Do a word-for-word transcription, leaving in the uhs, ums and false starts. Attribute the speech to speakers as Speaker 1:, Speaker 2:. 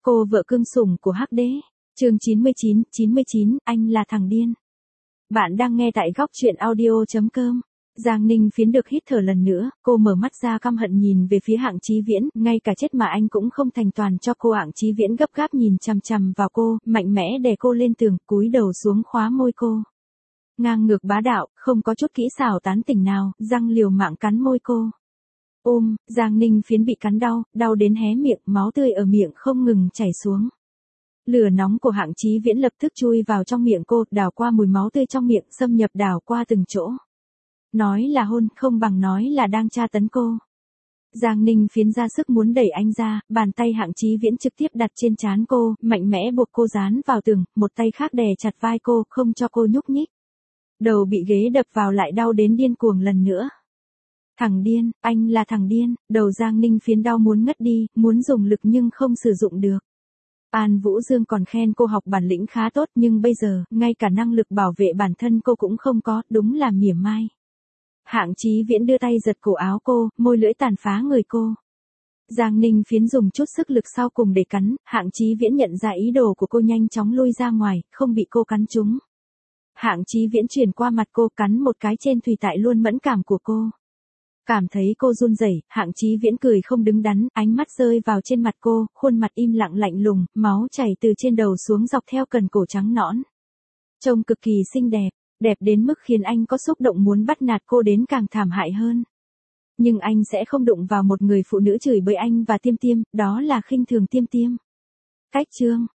Speaker 1: Cô vợ cưng sủng của Hắc Đế. Chương chín mươi chín, chín mươi chín, anh là thằng điên. Bạn đang nghe tại góc truyện audio chấm com. Giang Ninh Phiến được hít thở lần nữa, cô mở mắt ra căm hận nhìn về phía Hạng Chí Viễn, ngay cả chết mà anh cũng không thành toàn cho cô. Hạng Chí Viễn gấp gáp nhìn chằm chằm vào cô, mạnh mẽ đè cô lên tường, cúi đầu xuống khóa môi cô. Ngang ngược bá đạo, không có chút kỹ xảo tán tỉnh nào, răng liều mạng cắn môi cô. Ôm, Giang Ninh Phiến bị cắn đau, đau đến hé miệng, máu tươi ở miệng không ngừng chảy xuống. Lửa nóng của Hạng Chí Viễn lập tức chui vào trong miệng cô, đảo qua mùi máu tươi trong miệng, xâm nhập đảo qua từng chỗ. Nói là hôn, không bằng nói là đang tra tấn cô. Giang Ninh Phiến ra sức muốn đẩy anh ra, bàn tay Hạng Chí Viễn trực tiếp đặt trên trán cô, mạnh mẽ buộc cô dán vào tường, một tay khác đè chặt vai cô, không cho cô nhúc nhích. Đầu bị ghế đập vào lại đau đến điên cuồng lần nữa. Thằng điên, anh là thằng điên, đầu Giang Ninh Phiến đau muốn ngất đi, muốn dùng lực nhưng không sử dụng được. An Vũ Dương còn khen cô học bản lĩnh khá tốt, nhưng bây giờ, ngay cả năng lực bảo vệ bản thân cô cũng không có, đúng là mỉa mai. Hạng Chí Viễn đưa tay giật cổ áo cô, môi lưỡi tàn phá người cô. Giang Ninh Phiến dùng chút sức lực sau cùng để cắn, Hạng Chí Viễn nhận ra ý đồ của cô, nhanh chóng lui ra ngoài, không bị cô cắn trúng. Hạng Chí Viễn chuyển qua mặt cô, cắn một cái trên thùy tại luôn mẫn cảm của cô. Cảm thấy cô run rẩy, Hạng Chí Viễn cười không đứng đắn, ánh mắt rơi vào trên mặt cô, khuôn mặt im lặng lạnh lùng, máu chảy từ trên đầu xuống dọc theo cần cổ trắng nõn. Trông cực kỳ xinh đẹp, đẹp đến mức khiến anh có xúc động muốn bắt nạt cô đến càng thảm hại hơn. Nhưng anh sẽ không đụng vào một người phụ nữ chửi bới anh và Tiêm Tiêm, đó là khinh thường Tiêm Tiêm. Cách chương,